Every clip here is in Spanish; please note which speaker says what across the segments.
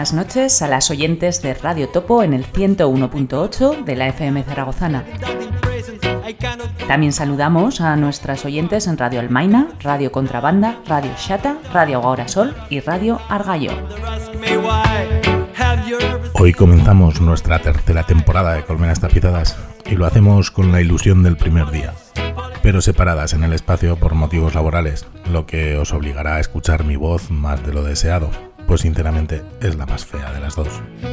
Speaker 1: buenas noches a las oyentes de Radio Topo en el 101.8 de la FM zaragozana. También saludamos a nuestras oyentes en Radio Almaina, Radio Contrabanda, Radio Xata, Radio Agora Sol y Radio Argallo.
Speaker 2: Hoy comenzamos nuestra tercera temporada de Colmenas Tapizadas y lo hacemos con la ilusión del primer día, pero separadas en el espacio por motivos laborales, lo que os obligará a escuchar mi voz más de lo deseado, pues sinceramente es la más fea de las dos.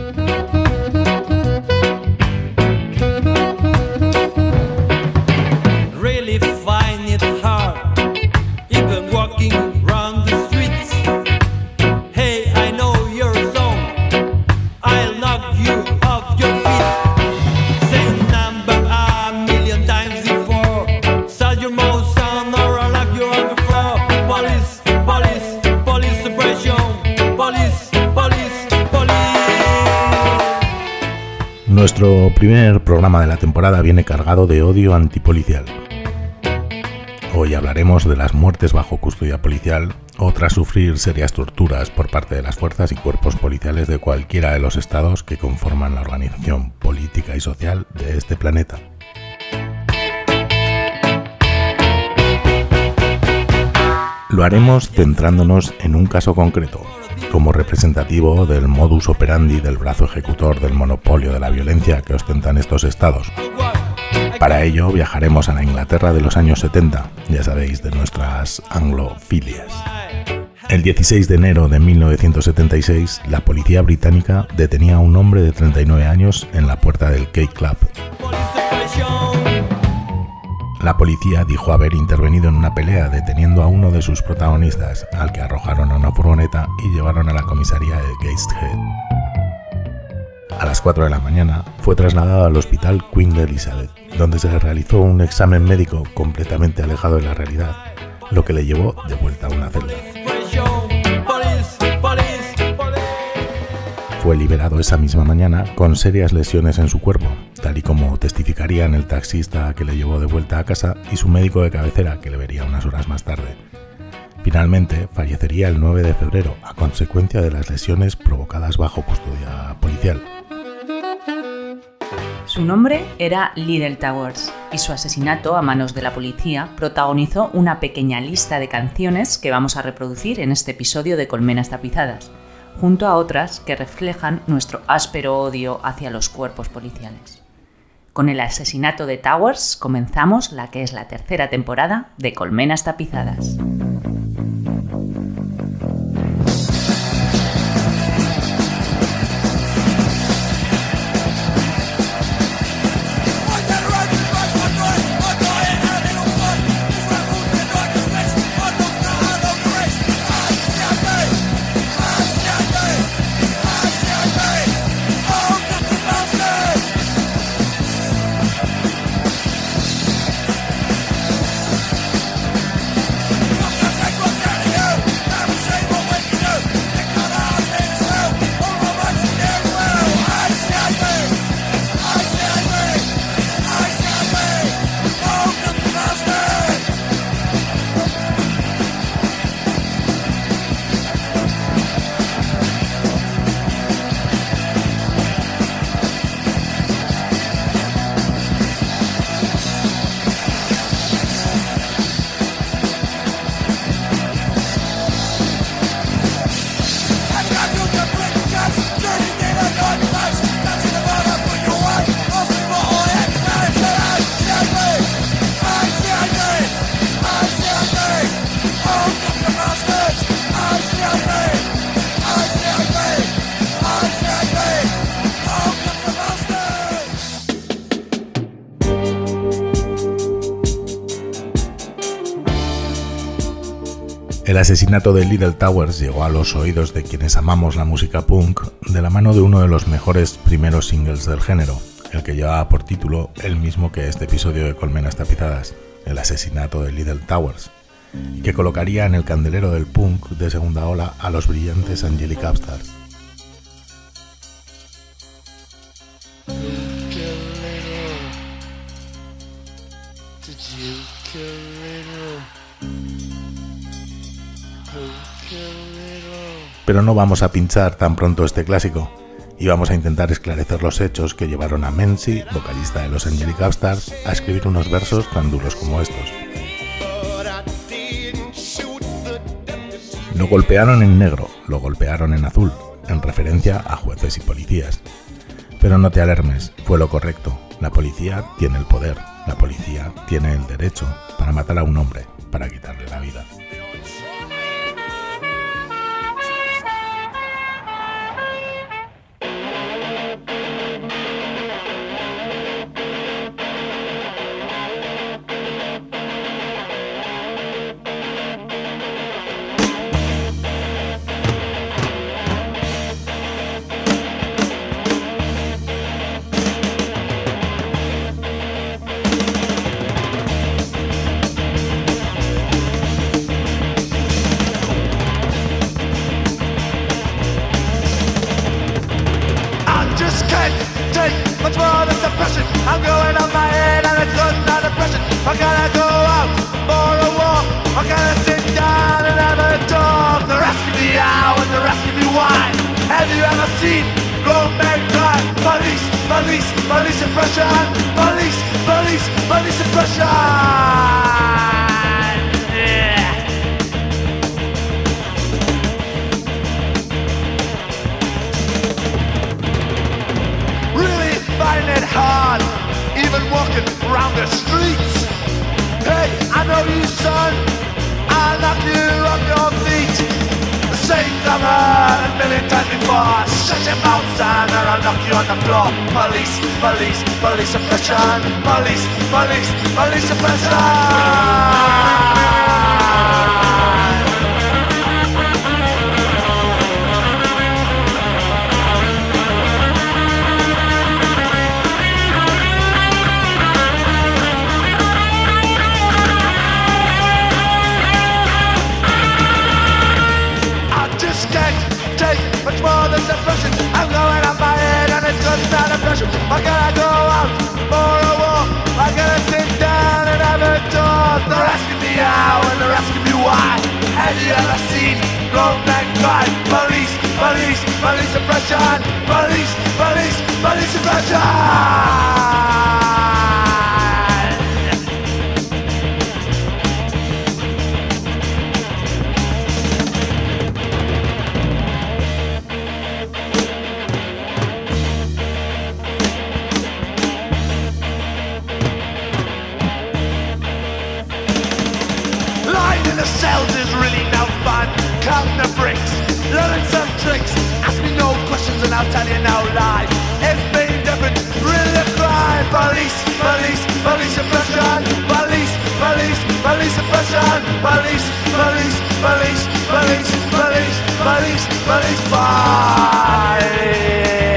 Speaker 2: Nuestro primer programa de la temporada viene cargado de odio antipolicial. Hoy hablaremos de las muertes bajo custodia policial o tras sufrir serias torturas por parte de las fuerzas y cuerpos policiales de cualquiera de los estados que conforman la organización política y social de este planeta. Lo haremos centrándonos en un caso concreto, como representativo del modus operandi del brazo ejecutor del monopolio de la violencia que ostentan estos estados. Para ello viajaremos a la Inglaterra de los años 70, ya sabéis, de nuestras anglofilias. El 16 de enero de 1976, la policía británica detenía a un hombre de 39 años en la puerta del Key Club. La policía dijo haber intervenido en una pelea deteniendo a uno de sus protagonistas, al que arrojaron a una furgoneta y llevaron a la comisaría de Gateshead. A las 4 de la mañana fue trasladado al hospital Queen Elizabeth, donde se le realizó un examen médico completamente alejado de la realidad, lo que le llevó de vuelta a una celda. Fue liberado esa misma mañana con serias lesiones en su cuerpo, tal y como testificarían el taxista que le llevó de vuelta a casa y su médico de cabecera, que le vería unas horas más tarde. Finalmente, fallecería el 9 de febrero a consecuencia de las lesiones provocadas bajo custodia policial.
Speaker 1: Su nombre era Liddell Towers y su asesinato a manos de la policía protagonizó una pequeña lista de canciones que vamos a reproducir en este episodio de Colmenas Tapizadas, junto a otras que reflejan nuestro áspero odio hacia los cuerpos policiales. Con el asesinato de Towers comenzamos la que es la tercera temporada de Colmenas Tapizadas.
Speaker 2: El asesinato de Liddell Towers llegó a los oídos de quienes amamos la música punk de la mano de uno de los mejores primeros singles del género, el que llevaba por título el mismo que este episodio de Colmenas Tapizadas, el asesinato de Liddell Towers, y que colocaría en el candelero del punk de segunda ola a los brillantes Angelic Upstarts.
Speaker 3: Poke a little.
Speaker 2: Pero no vamos a pinchar tan pronto este clásico, y vamos a intentar esclarecer los hechos que llevaron a Menzi, vocalista de los Angelic Upstarts, a escribir unos versos tan duros como estos. Lo golpearon en negro, lo golpearon en azul, en referencia a jueces y policías. Pero no te alarmes, fue lo correcto. La policía tiene el poder, la policía tiene el derecho para matar a un hombre, para quitarle la vida.
Speaker 3: Much more than suppression. I'm going on my head and it's good, not depression. I gotta go out for a walk. I gotta sit down and have a talk. They're asking me how and they're asking me why. Have you ever seen grown men cry? Police, police, police suppression. Police, police, police suppression. Find it hard, even walking around the streets. Hey, I know you, son, I'll knock you off your feet. The same I've heard a million times before. Shut your mouth, son, or I'll knock you on the floor. Police, police, police suppression. Police, police, police suppression. Much more than suppression. I'm going on my head and it's good, not depression. I gotta go out for a walk. I gotta sit down and have a talk. They're asking me how and they're asking me why. Have you ever seen grown men cry? Police, police, police suppression. Police, police, police suppression. Cells is really no fun. Count the bricks, learn some tricks. Ask me no questions and I'll tell you no lies. It's been different, really a crime. Police, police, police suppression. Police, police, police suppression. Police, police, police, police, police, police, police, police.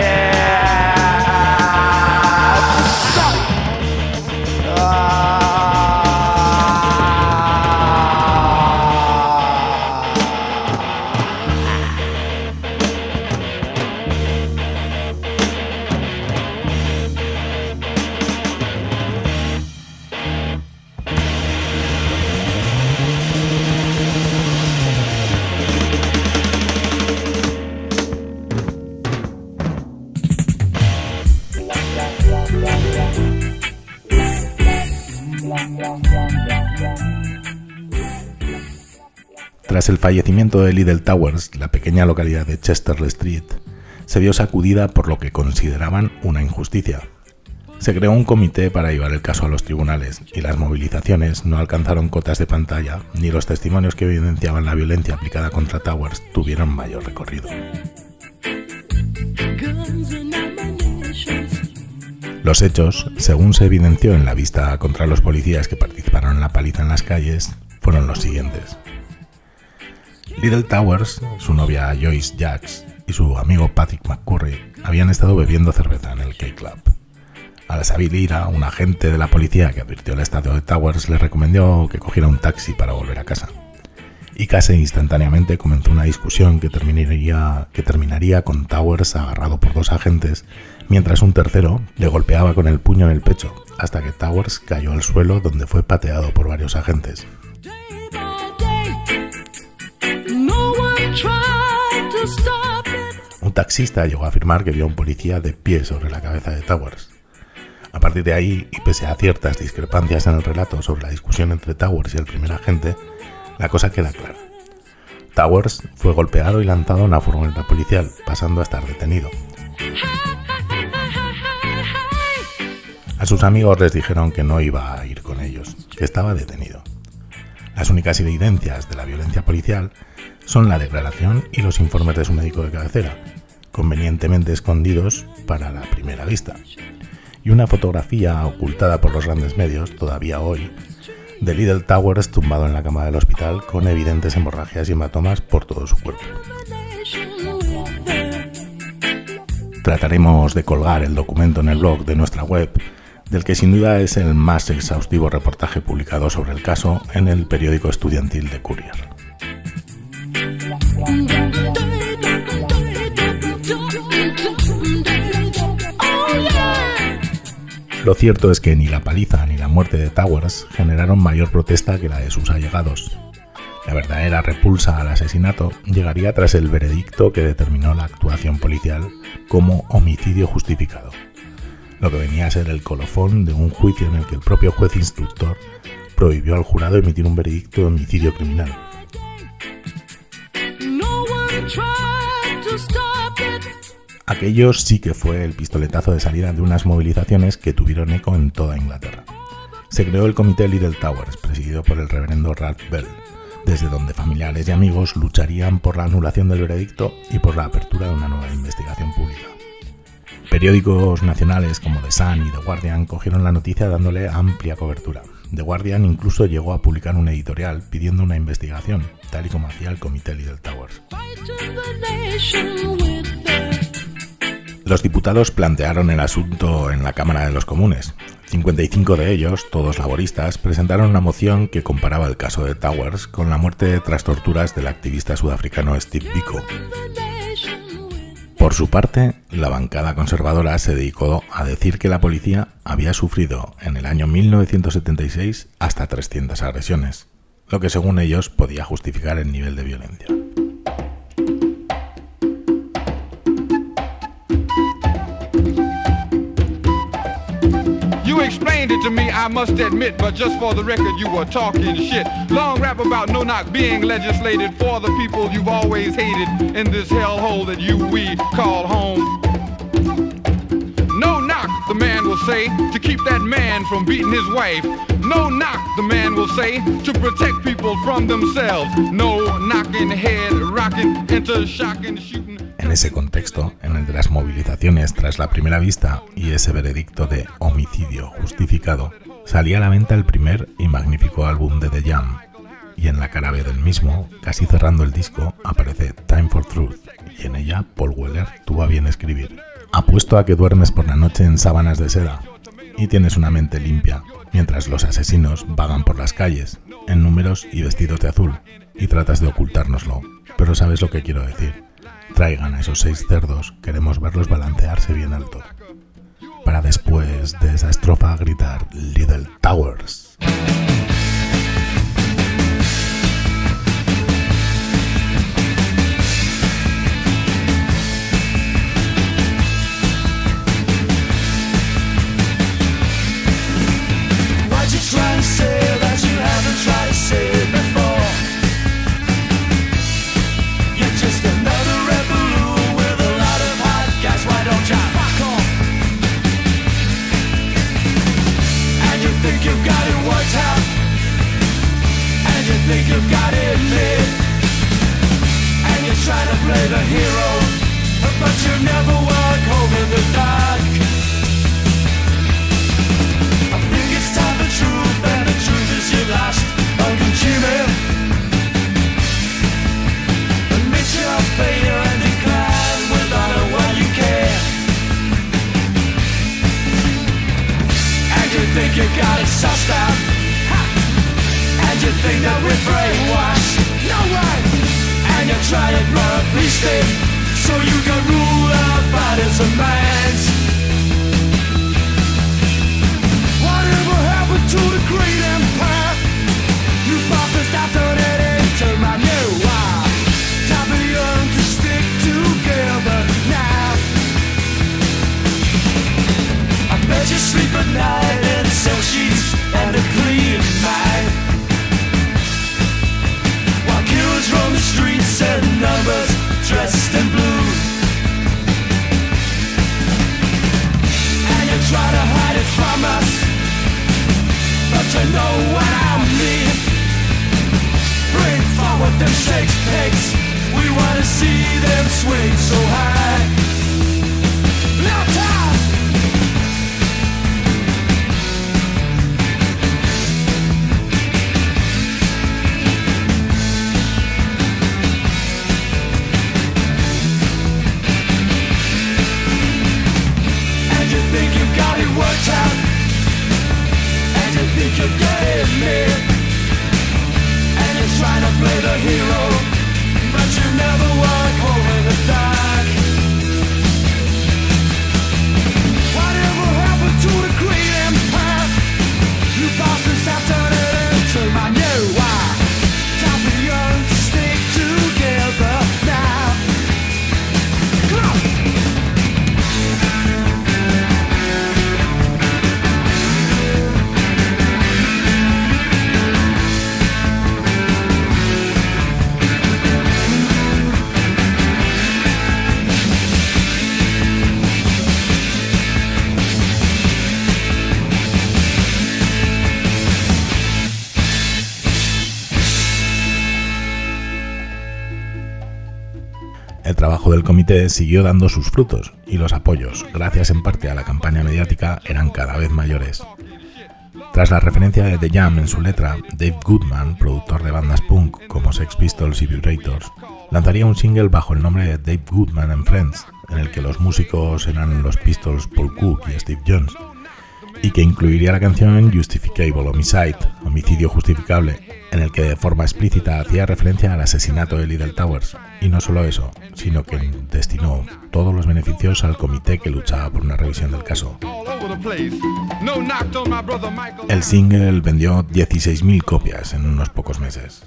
Speaker 2: Tras el fallecimiento de Liddell Towers, la pequeña localidad de Chester Street se vio sacudida por lo que consideraban una injusticia. Se creó un comité para llevar el caso a los tribunales y las movilizaciones no alcanzaron cotas de pantalla ni los testimonios que evidenciaban la violencia aplicada contra Towers tuvieron mayor recorrido. Los hechos, según se evidenció en la vista contra los policías que participaron en la paliza en las calles, fueron los siguientes. Liddell Towers, su novia Joyce Jacks y su amigo Patrick McCurry habían estado bebiendo cerveza en el K-Club. Al saber ira, un agente de la policía que advirtió el estado de Towers le recomendó que cogiera un taxi para volver a casa. Y casi instantáneamente comenzó una discusión que terminaría con Towers agarrado por dos agentes, mientras un tercero le golpeaba con el puño en el pecho, hasta que Towers cayó al suelo donde fue pateado por varios agentes.
Speaker 3: No one tried to
Speaker 2: Un taxista llegó a afirmar que vio a un policía de pie sobre la cabeza de Towers. A partir de ahí, y pese a ciertas discrepancias en el relato sobre la discusión entre Towers y el primer agente, la cosa queda clara. Towers fue golpeado y lanzado a una furgoneta policial, pasando a estar detenido. A sus amigos les dijeron que no iba a ir con ellos, que estaba detenido. Las únicas evidencias de la violencia policial son la declaración y los informes de su médico de cabecera, convenientemente escondidos para la primera vista, y una fotografía ocultada por los grandes medios, todavía hoy, de Liddell Towers tumbado en la cama del hospital con evidentes hemorragias y hematomas por todo su cuerpo. Trataremos de colgar el documento en el blog de nuestra web, del que sin duda es el más exhaustivo reportaje publicado sobre el caso en el periódico estudiantil The Courier. Lo cierto es que ni la paliza ni la muerte de Towers generaron mayor protesta que la de sus allegados. La verdadera repulsa al asesinato llegaría tras el veredicto que determinó la actuación policial como homicidio justificado, lo que venía a ser el colofón de un juicio en el que el propio juez instructor prohibió al jurado emitir un veredicto de homicidio criminal. Aquello sí que fue el pistoletazo de salida de unas movilizaciones que tuvieron eco en toda Inglaterra. Se creó el comité Liddell Towers, presidido por el reverendo Ralph Bell, desde donde familiares y amigos lucharían por la anulación del veredicto y por la apertura de una nueva investigación pública. Periódicos nacionales como The Sun y The Guardian cogieron la noticia dándole amplia cobertura. The Guardian incluso llegó a publicar un editorial pidiendo una investigación, tal y como hacía el comité Liddell Towers. Los diputados plantearon el asunto en la Cámara de los Comunes. 55 de ellos, todos laboristas, presentaron una moción que comparaba el caso de Towers con la muerte tras torturas del activista sudafricano Steve Biko. Por su parte, la bancada conservadora se dedicó a decir que la policía había sufrido en el año 1976 hasta 300 agresiones, lo que según ellos podía justificar el nivel de violencia.
Speaker 4: You explained it to me, I must admit, but just for the record you were talking shit. Long rap about no knock being legislated for the people you've always hated in this hellhole that we call home. No knock, the man will say, to keep that man from beating his wife. No knock, the man will say, to protect people from themselves. No knocking, head rocking, into shocking, shooting.
Speaker 2: En ese contexto, en el de las movilizaciones tras la primera vista y ese veredicto de homicidio justificado, salía a la venta el primer y magnífico álbum de The Jam, y en la cara B del mismo, casi cerrando el disco, aparece Time for Truth, y en ella Paul Weller tuvo a bien escribir: apuesto a que duermes por la noche en sábanas de seda, y tienes una mente limpia, mientras los asesinos vagan por las calles, en números y vestidos de azul, y tratas de ocultárnoslo, pero sabes lo que quiero decir. Traigan a esos 6 cerdos, queremos verlos balancearse bien alto. Para después de esa estrofa gritar Liddell Towers.
Speaker 3: Think you've got it made, and you're trying to play the hero, but you never walk home in the dark. I think it's time for truth, and the truth is you lost. Unconsumed, admit your failure and decline with honor while you can. And you think you got it sussed out. You think that we're brainwashed? No way! And you try to run a peace state so you can rule our bodies and minds. Whatever happened to the great empire? You prophets have done it into my new wire. Time for you to stick to put them stakes pegs. We wanna see them swing so high. Now time. And you think you've got it worked out, and you think you're getting me, and you're trying to play the hero, but you never walk home in the dark. Whatever happened to the great empire? You bosses have turned it into my new wife. Time for young to stick together now. Come on!
Speaker 2: El trabajo del comité siguió dando sus frutos y los apoyos, gracias en parte a la campaña mediática, eran cada vez mayores. Tras la referencia de The Jam en su letra, Dave Goodman, productor de bandas punk como Sex Pistols y Vibrators, lanzaría un single bajo el nombre de Dave Goodman and Friends, en el que los músicos eran los Pistols Paul Cook y Steve Jones, y que incluiría la canción Justificable Homicide, homicidio justificable, en el que de forma explícita hacía referencia al asesinato de Liddell Towers, y no solo eso, sino que destinó todos los beneficios al comité que luchaba por una revisión del caso. El single vendió 16.000 copias en unos pocos meses.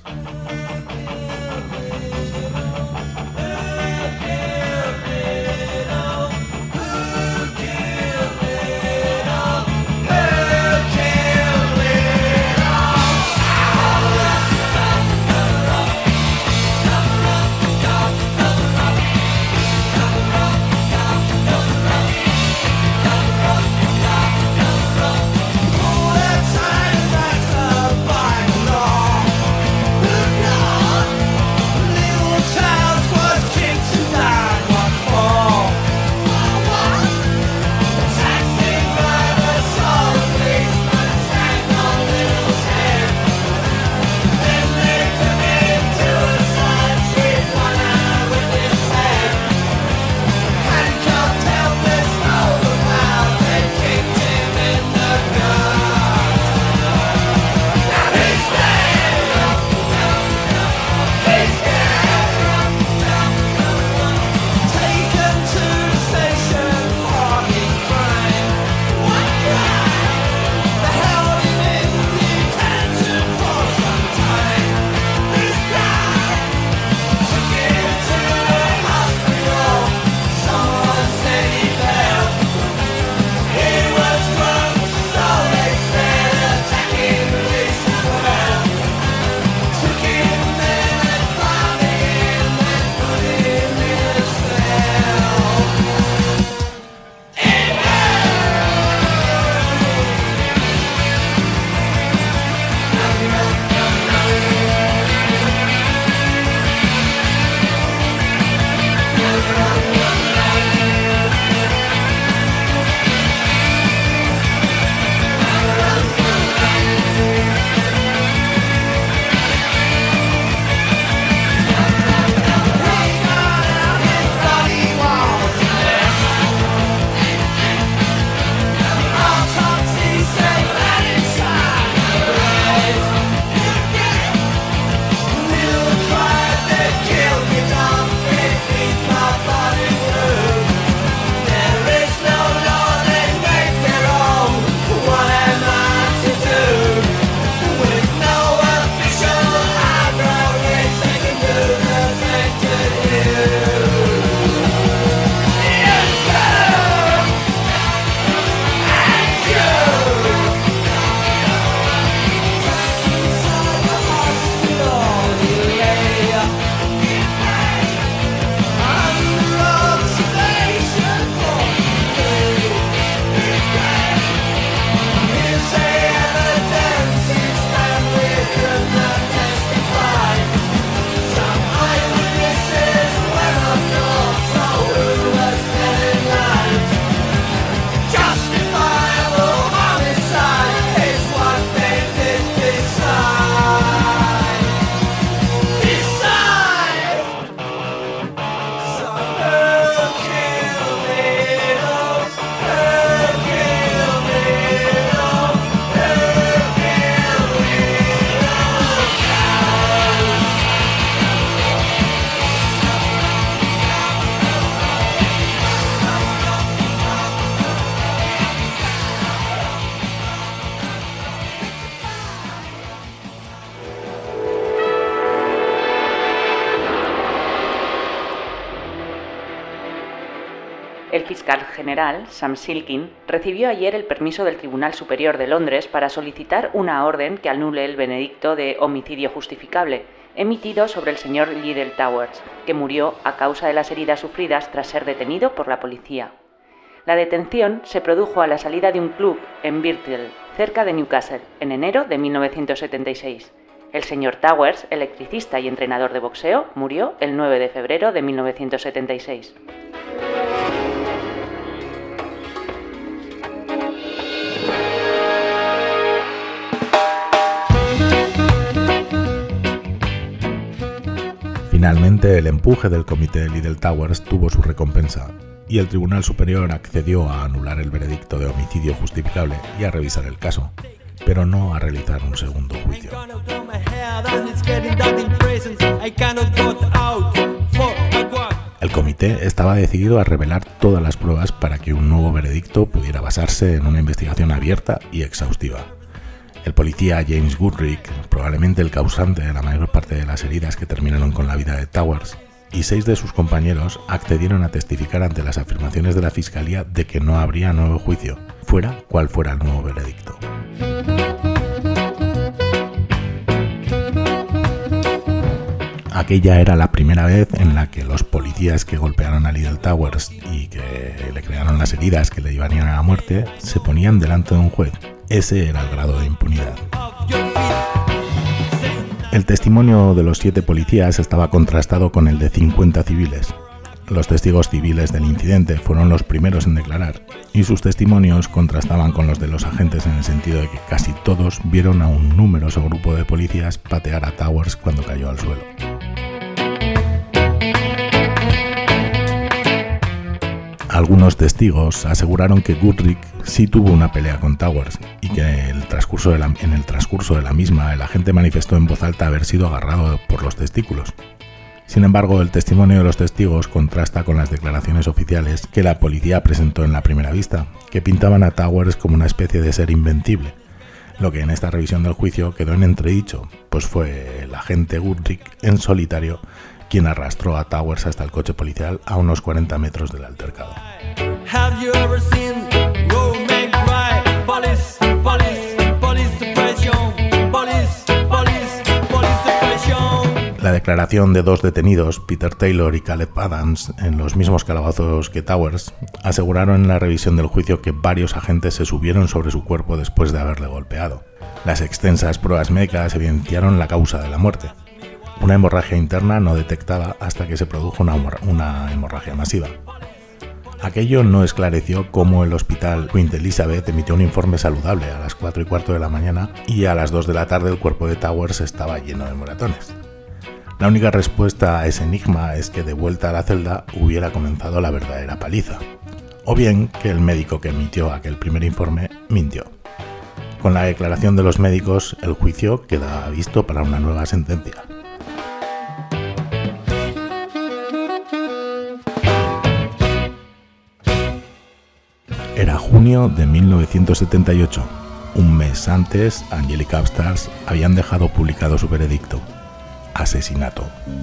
Speaker 3: Look
Speaker 1: fiscal general, Sam Silkin, recibió ayer el permiso del Tribunal Superior de Londres para solicitar una orden que anule el veredicto de homicidio justificable emitido sobre el señor Liddell Towers, que murió a causa de las heridas sufridas tras ser detenido por la policía. La detención se produjo a la salida de un club en Birtle, cerca de Newcastle, en enero de 1976. El señor Towers, electricista y entrenador de boxeo, murió el 9 de febrero de 1976.
Speaker 2: Finalmente, el empuje del comité de Liddell Towers tuvo su recompensa y el Tribunal Superior accedió a anular el veredicto de homicidio justificable y a revisar el caso, pero no a realizar un segundo juicio. El comité estaba decidido a revelar todas las pruebas para que un nuevo veredicto pudiera basarse en una investigación abierta y exhaustiva. El policía James Goodrich, probablemente el causante de la mayor parte de las heridas que terminaron con la vida de Towers, y 6 de sus compañeros accedieron a testificar ante las afirmaciones de la Fiscalía de que no habría nuevo juicio, fuera cual fuera el nuevo veredicto. Aquella era la primera vez en la que los policías que golpearon a Liddell Towers y que le crearon las heridas que le llevarían a la muerte se ponían delante de un juez. Ese era el grado de impunidad. El testimonio de los 7 policías estaba contrastado con el de 50 civiles. Los testigos civiles del incidente fueron los primeros en declarar, y sus testimonios contrastaban con los de los agentes en el sentido de que casi todos vieron a un numeroso grupo de policías patear a Towers cuando cayó al suelo. Algunos testigos aseguraron que Goodrich sí tuvo una pelea con Towers y que en el transcurso de la misma el agente manifestó en voz alta haber sido agarrado por los testículos. Sin embargo, el testimonio de los testigos contrasta con las declaraciones oficiales que la policía presentó en la primera vista, que pintaban a Towers como una especie de ser invencible, lo que en esta revisión del juicio quedó en entredicho, pues fue el agente Goodrich en solitario quien arrastró a Towers hasta el coche policial a unos 40 metros del altercado. La declaración de 2 detenidos, Peter Taylor y Caleb Adams, en los mismos calabozos que Towers, aseguraron en la revisión del juicio que varios agentes se subieron sobre su cuerpo después de haberle golpeado. Las extensas pruebas médicas evidenciaron la causa de la muerte: una hemorragia interna no detectada hasta que se produjo una hemorragia masiva. Aquello no esclareció cómo el hospital Queen Elizabeth emitió un informe saludable a las 4:15 de la mañana y a las 2 de la tarde el cuerpo de Towers estaba lleno de moratones. La única respuesta a ese enigma es que de vuelta a la celda hubiera comenzado la verdadera paliza, o bien que el médico que emitió aquel primer informe mintió. Con la declaración de los médicos, el juicio queda visto para una nueva sentencia. Era junio de 1978. Un mes antes, Angelica Upstairs habían dejado publicado su veredicto: asesinato.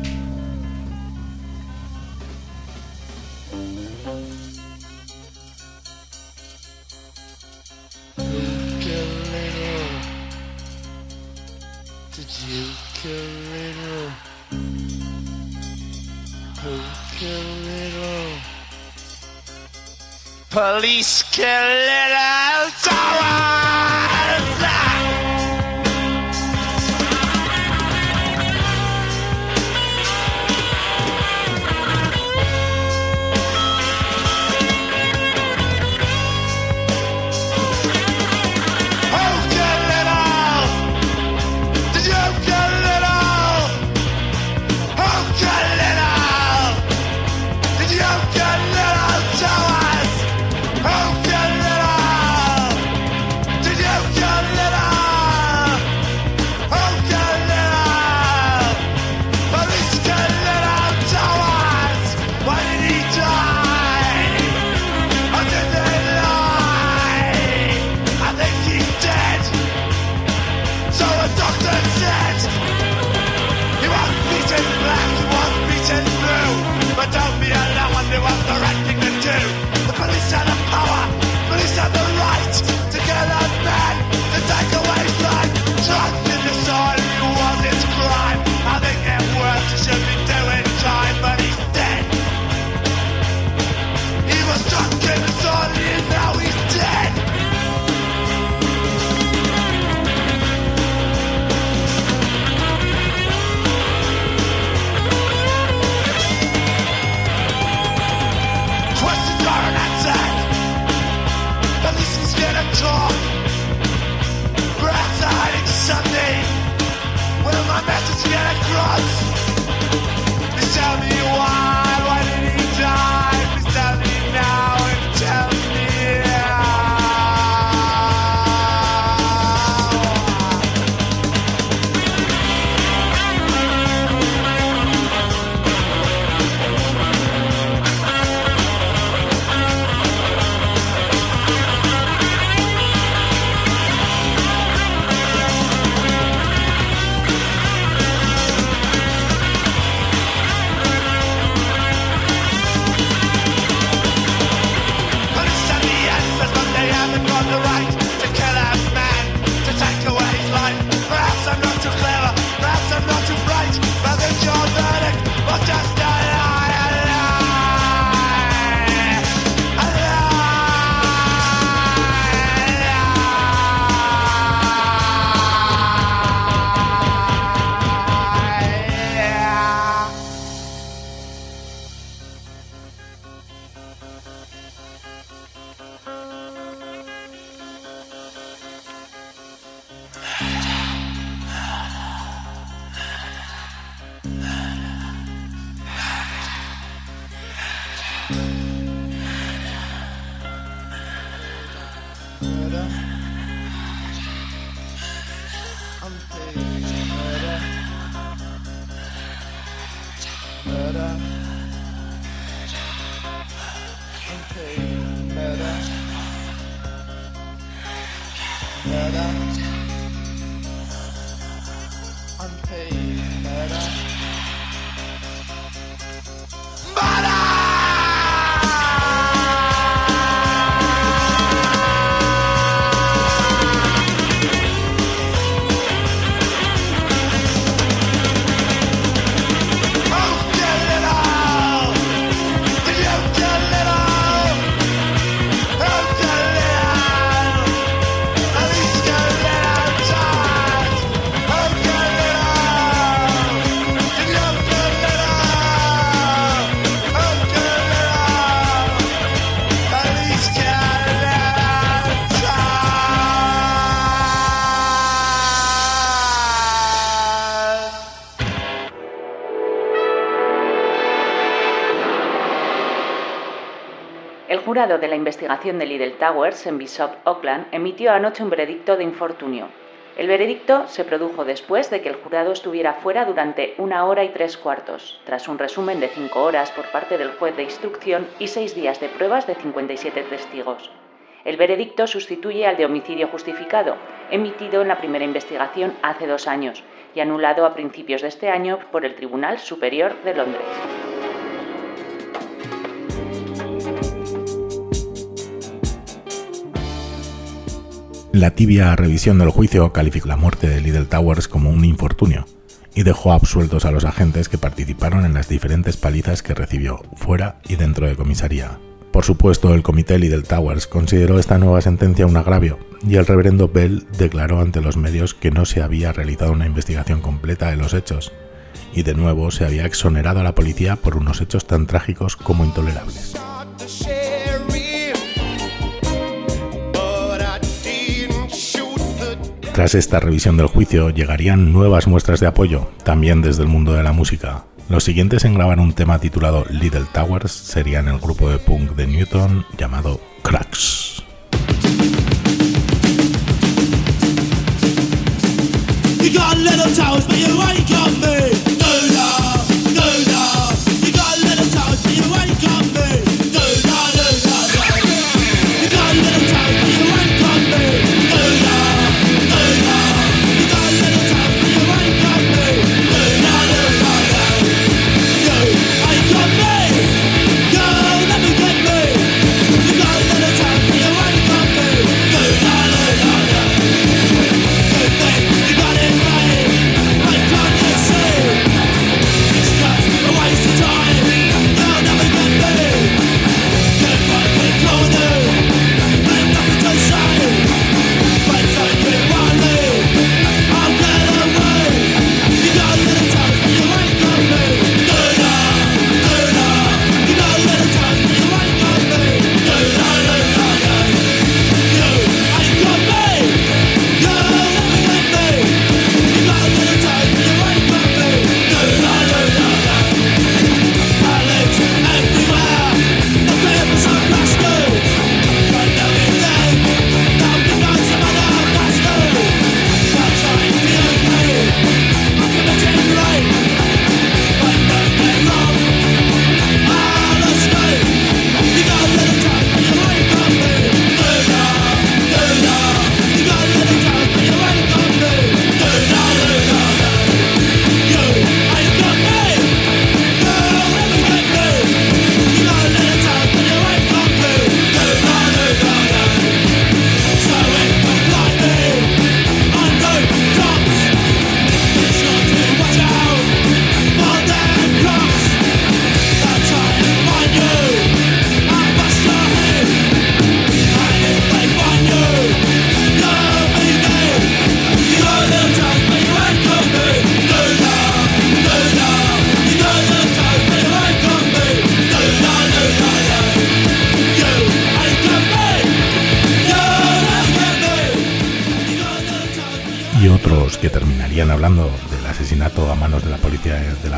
Speaker 3: Police kill little Towers. Who killed little? Did you kill little? Who killed little? Did you kill little Towers? Who killed little? Did you
Speaker 1: El jurado de la investigación de Little Towers en Bishop Auckland emitió anoche un veredicto de infortunio. El veredicto se produjo después de que el jurado estuviera fuera durante 1 hora y 3/4, tras un resumen de 5 horas por parte del juez de instrucción y 6 días de pruebas de 57 testigos. El veredicto sustituye al de homicidio justificado, emitido en la primera investigación hace 2 años y anulado a principios de este año por el Tribunal Superior de Londres.
Speaker 2: La tibia revisión del juicio calificó la muerte de Little Towers como un infortunio y dejó absueltos a los agentes que participaron en las diferentes palizas que recibió fuera y dentro de comisaría. Por supuesto, el comité Little Towers consideró esta nueva sentencia un agravio y el reverendo Bell declaró ante los medios que no se había realizado una investigación completa de los hechos y de nuevo se había exonerado a la policía por unos hechos tan trágicos como intolerables. Tras esta revisión del juicio llegarían nuevas muestras de apoyo, también desde el mundo de la música. Los siguientes en grabar un tema titulado Little Towers serían el grupo de punk de Newton llamado Cracks. You got little towers, but you ain't got me. You got little towers, but you ain't got me. You got little towers, but you ain't got me. Y otros que terminarían hablando del asesinato a manos de la policía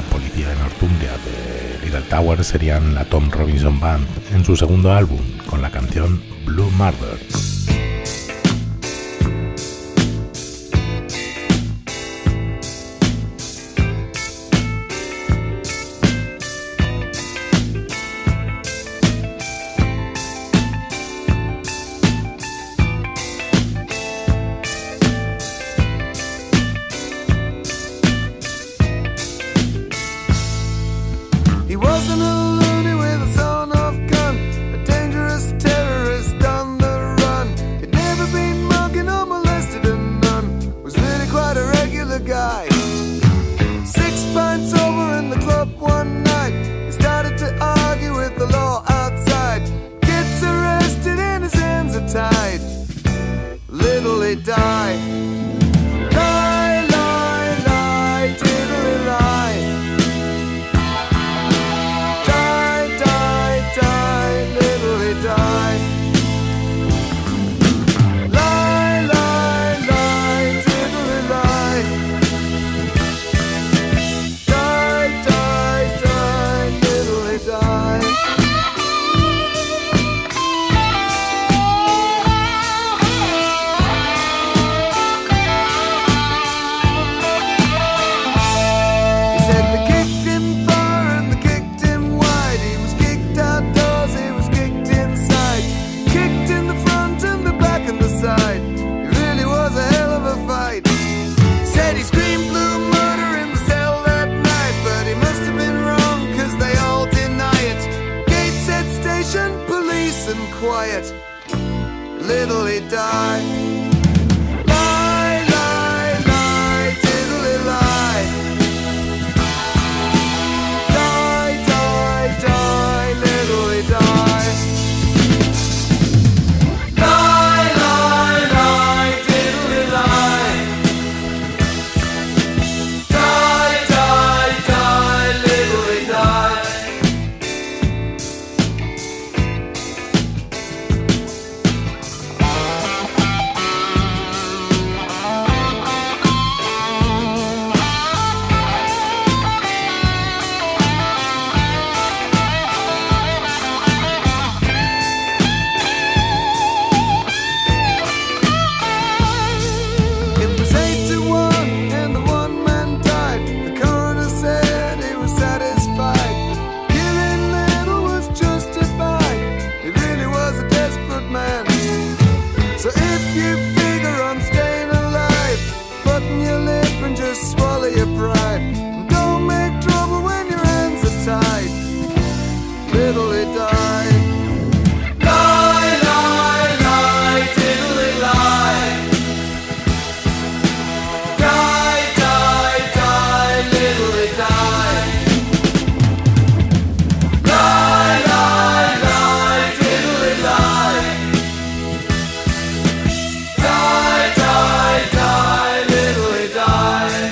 Speaker 2: de Northumbria de Little Towers serían la Tom Robinson Band en su segundo álbum con la canción Blue Murder.
Speaker 3: guy. 6 pints over in the club one night, he started to argue with the law outside. Gets arrested and his hands are tied. Little he died. Lie, lie, lie, diddly lie. Die, die, die, little he died. Lie, lie, lie, diddly lie. Die, die, die, little he died. Quiet, little he died. Lie, lie, lie, diddly lie. Die, die, die, little he died. Lie, lie, lie, diddly lie. Die, die, die, little he died. Little he died. Lie, lie, lie, diddly lie. Die, die, die, little he died. Lie, lie, lie, diddly lie. Die, die, die, little he died.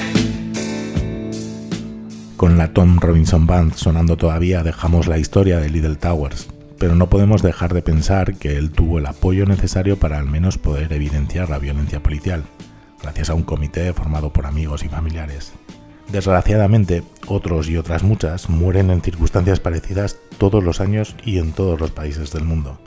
Speaker 2: Con la Tom Robinson Band sonando todavía dejamos la historia de Little Towers, pero no podemos dejar de pensar que él tuvo el apoyo necesario para al menos poder evidenciar la violencia policial, gracias a un comité formado por amigos y familiares. Desgraciadamente, otros y otras muchas mueren en circunstancias parecidas todos los años y en todos los países del mundo.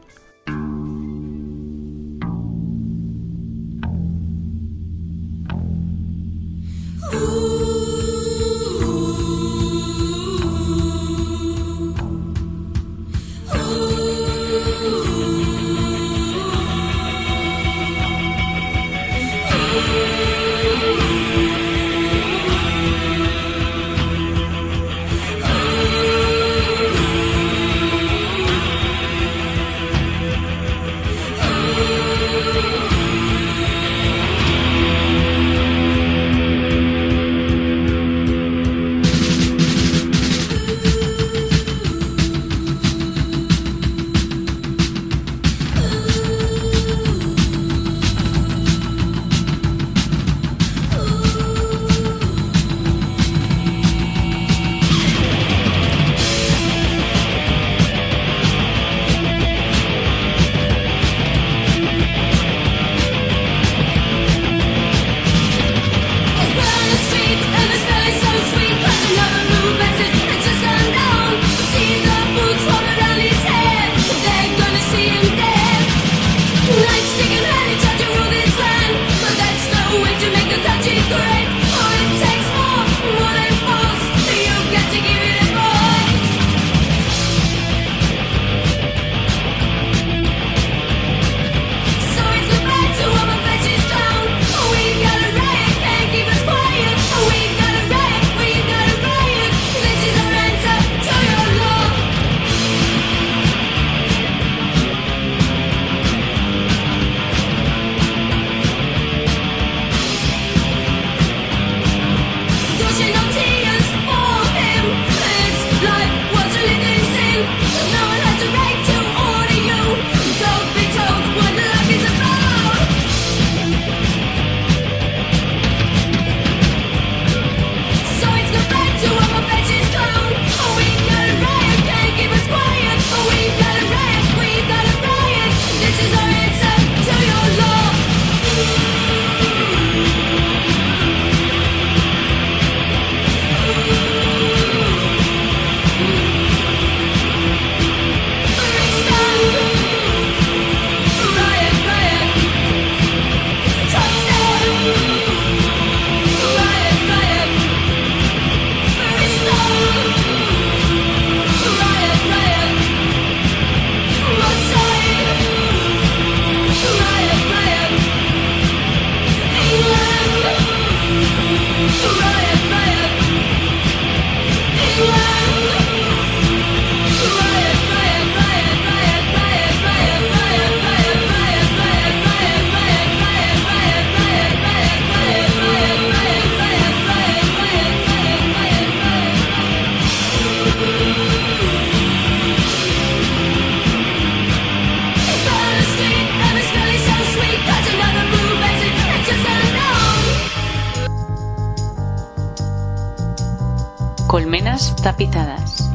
Speaker 1: Colmenas tapizadas.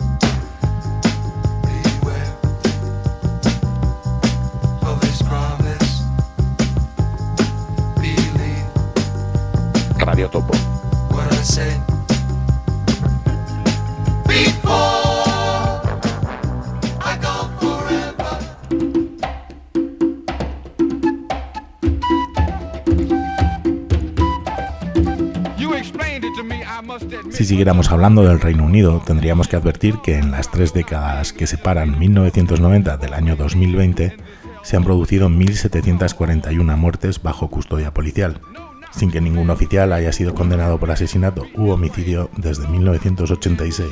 Speaker 2: Radio Topo. Si siguiéramos hablando del Reino Unido, tendríamos que advertir que en las 3 décadas que separan 1990 del año 2020 se han producido 1.741 muertes bajo custodia policial, sin que ningún oficial haya sido condenado por asesinato u homicidio desde 1986.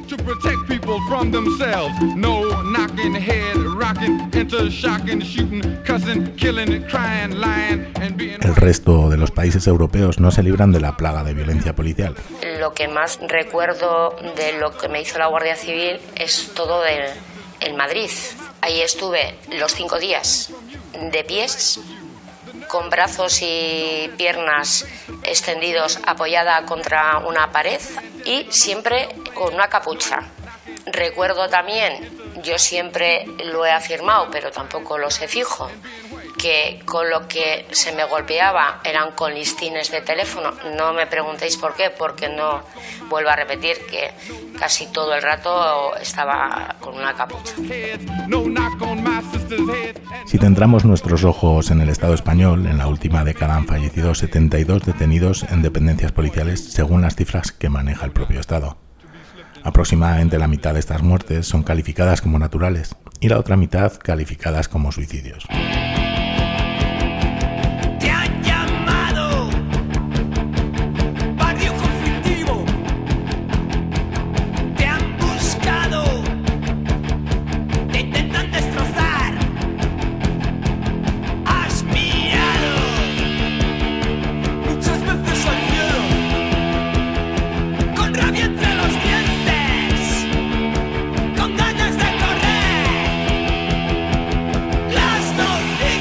Speaker 2: El resto de los países europeos no se libran de la plaga de violencia policial.
Speaker 5: Lo que más recuerdo de lo que me hizo la Guardia Civil es todo en Madrid. Ahí estuve los 5 días de pies, con brazos y piernas extendidos apoyada contra una pared y siempre con una capucha. Recuerdo también, yo siempre lo he afirmado, pero tampoco lo sé fijo, que con lo que se me golpeaba eran con listines de teléfono. No me preguntéis por qué, porque no, vuelvo a repetir que casi todo el rato estaba con una capucha.
Speaker 2: Si centramos nuestros ojos en el Estado español, en la última década han fallecido 72 detenidos en dependencias policiales según las cifras que maneja el propio Estado. Aproximadamente la mitad de estas muertes son calificadas como naturales y la otra mitad calificadas como suicidios.
Speaker 3: Las noticias.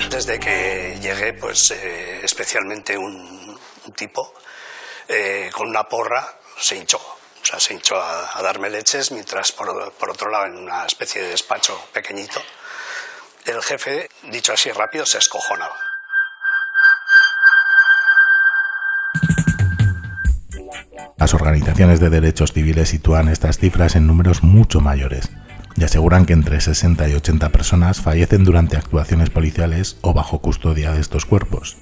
Speaker 6: Desde que llegué, pues especialmente un tipo con una porra se hinchó. O sea, se hinchó a darme leches, mientras por otro lado, en una especie de despacho pequeñito, el jefe, dicho así rápido, se escojonaba.
Speaker 2: Las organizaciones de derechos civiles sitúan estas cifras en números mucho mayores y aseguran que entre 60 y 80 personas fallecen durante actuaciones policiales o bajo custodia de estos cuerpos.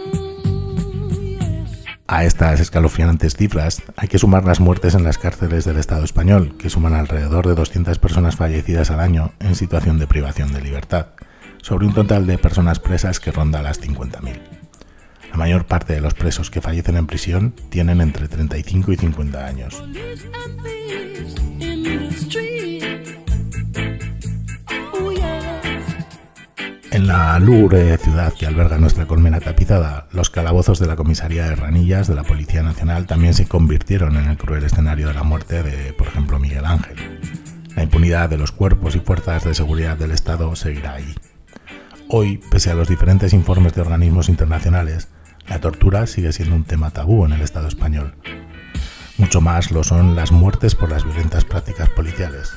Speaker 2: A estas escalofriantes cifras hay que sumar las muertes en las cárceles del Estado español, que suman alrededor de 200 personas fallecidas al año en situación de privación de libertad, sobre un total de personas presas que ronda las 50.000. La mayor parte de los presos que fallecen en prisión tienen entre 35 y 50 años. En la lúgubre ciudad que alberga nuestra colmena tapizada, los calabozos de la comisaría de Ranillas de la Policía Nacional también se convirtieron en el cruel escenario de la muerte de, por ejemplo, Miguel Ángel. La impunidad de los cuerpos y fuerzas de seguridad del Estado seguirá ahí. Hoy, pese a los diferentes informes de organismos internacionales, la tortura sigue siendo un tema tabú en el Estado español. Mucho más lo son las muertes por las violentas prácticas policiales.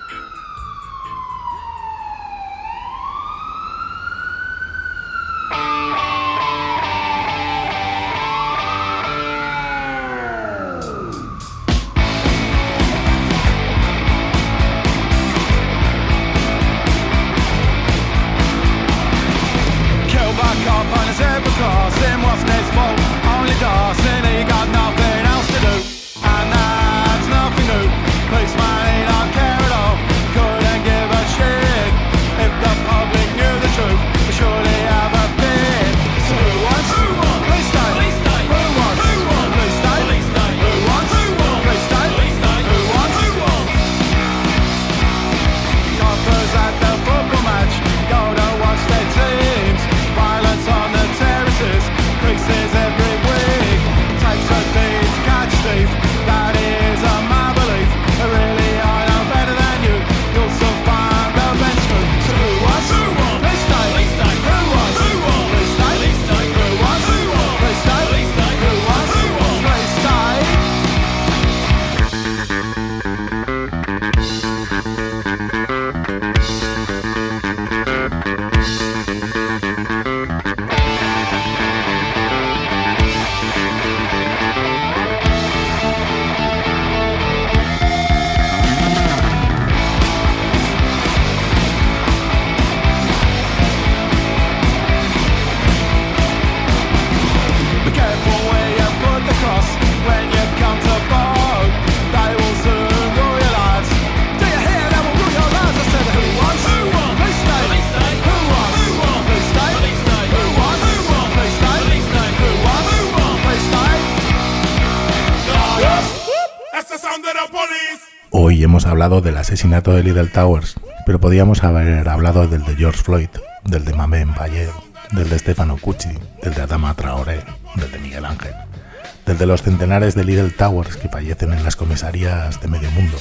Speaker 2: Hoy hemos hablado del asesinato de Little Towers, pero podíamos haber hablado del de George Floyd, del de Mamé Mbaye, del de Stefano Cucci, del de Adama Traoré, del de Miguel Ángel, del de los centenares de Little Towers que fallecen en las comisarías de medio mundo.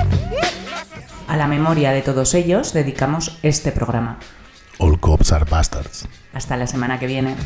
Speaker 1: A la memoria de todos ellos dedicamos este programa.
Speaker 2: All cops are bastards.
Speaker 1: Hasta la semana que viene.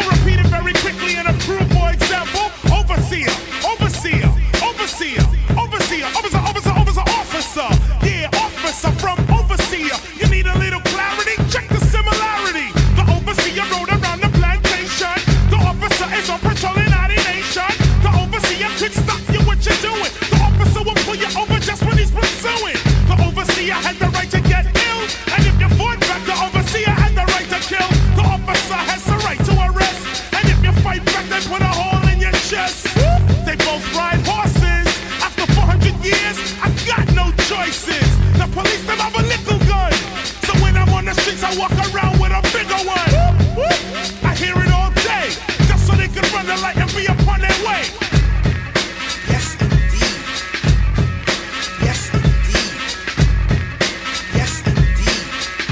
Speaker 3: Overseer, overseer, overseer, overseer. overseer, officer. Yeah, officer from overseer. You need a little clarity? Check the similarity. The overseer rode around the plantation. The officer is on patrol in our nation. The overseer could stop you what you're doing. The officer will pull you over just when he's pursuing. The overseer had the right to get ill, and if you fought back, the overseer had the right to kill. The officer has the right to arrest, and if you fight back, they put a hole in your chest. They both ride horses. After 400 years, I got no choices. The police them have a nickel gun, so when I'm on the streets, I walk around with a bigger one. I hear it all day, just so they can run the light and be upon their way.
Speaker 7: Yes, indeed. Yes, indeed. Yes, indeed.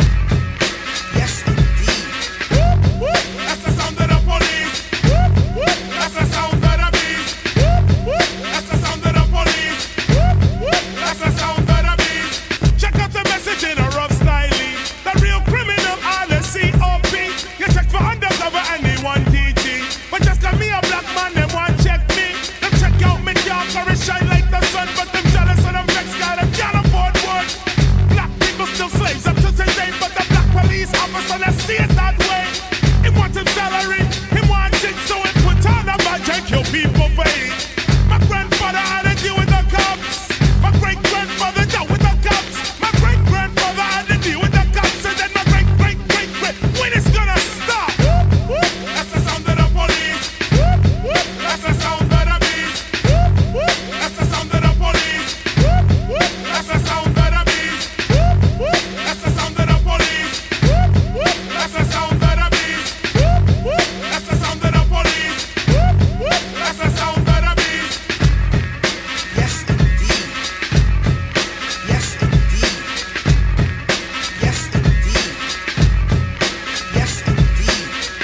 Speaker 7: Yes, indeed.
Speaker 3: That's the sound of the police. That's the sound of the beast. That's the sound of the police. That's the sound of the beast. Check out the message in a rough styling. The real criminal are the COP. You check for undercover and they want TG. But just cause me a black man, they want check me. Them check out me car for it shine like the sun. But them jealous of them vex guy, them can't afford one. Black people still slaves up to today. But the black police officer, they see it that way. He want him salary, he want it, so he put on a badge and kill people for it. My grandfather had to deal with the cops. My great-grandfather dealt with the cops. My great-grandfather had to deal with the cops. And then my great-great-great-great, when it's gonna stop? That's the sound of the police. That's the sound of the beast. That's the sound of the police. That's the sound of the beast. That's the sound of the police. That's the sound of the beast. That's the sound of the police. That's the sound of the beast.
Speaker 7: Yes, indeed. Yes, indeed. Yes, indeed. Yes, indeed.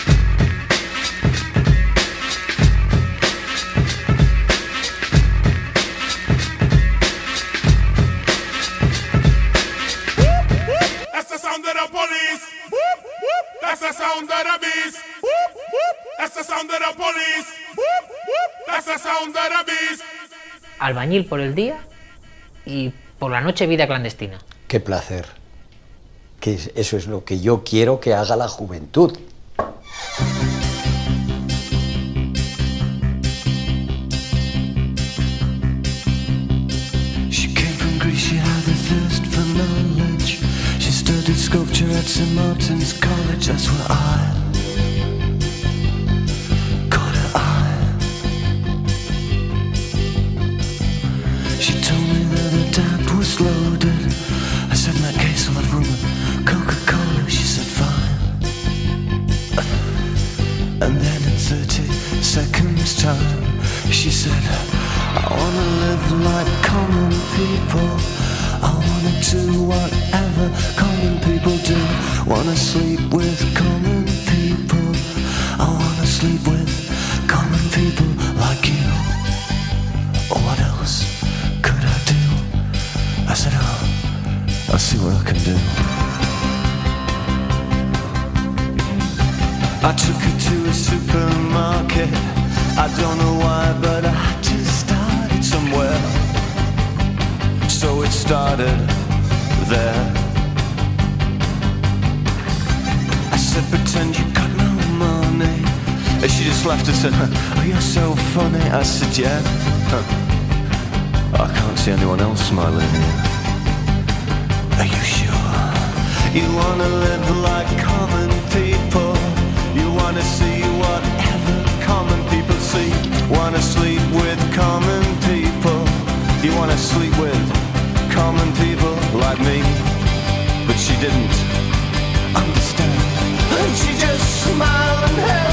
Speaker 3: That's the sound of the police. That's the sound of the beast. That's the sound of the police. That's the sound of the beast.
Speaker 8: Albañil por el día y por la noche vida clandestina.
Speaker 9: Qué placer. Eso es lo que yo quiero que haga la juventud.
Speaker 10: She came from Greece, she had a thirst for knowledge. She studied sculpture at St. Martin's College. That's where I caught her eye. She told me that her dad was loaded. I said, in that case I'll have rum and Coca-Cola. She said, fine. And then in 30 seconds time, she said, I wanna live like common people. I wanna do whatever common people do. Wanna sleep with common people. I wanna sleep with common people like you. What else could I do? I said, oh, I'll see what I can do. I took her to a supermarket. I don't know why, but I had to start it somewhere. So it started there. I said, pretend you got no money. And she just laughed and said, oh, you're so funny. I said, yeah. I can't see anyone else smiling here. Are you sure? You wanna live like common people. You wanna see whatever common people see. Wanna sleep with common people. You wanna sleep with common people like me. But she didn't understand. And she just smiled and held